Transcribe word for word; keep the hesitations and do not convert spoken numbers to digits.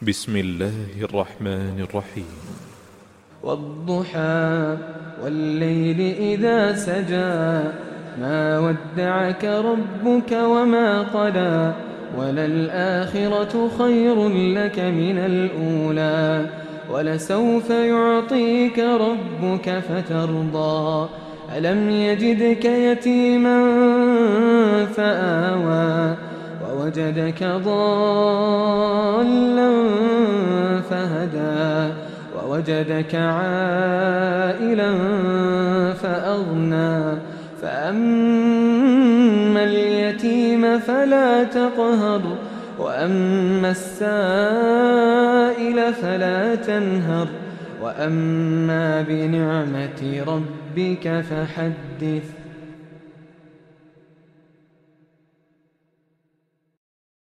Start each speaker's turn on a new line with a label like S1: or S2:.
S1: بسم الله الرحمن الرحيم.
S2: والضحى والليل إذا سجى ما ودعك ربك وما قلى وللآخرة خير لك من الأولى ولسوف يعطيك ربك فترضى ألم يجدك يتيما فآوى ووجدك ضالا فهدى ووجدك عائلا فأغنى فأما اليتيم فلا تقهر وأما السائل فلا تنهر وأما بنعمة ربك فحدث.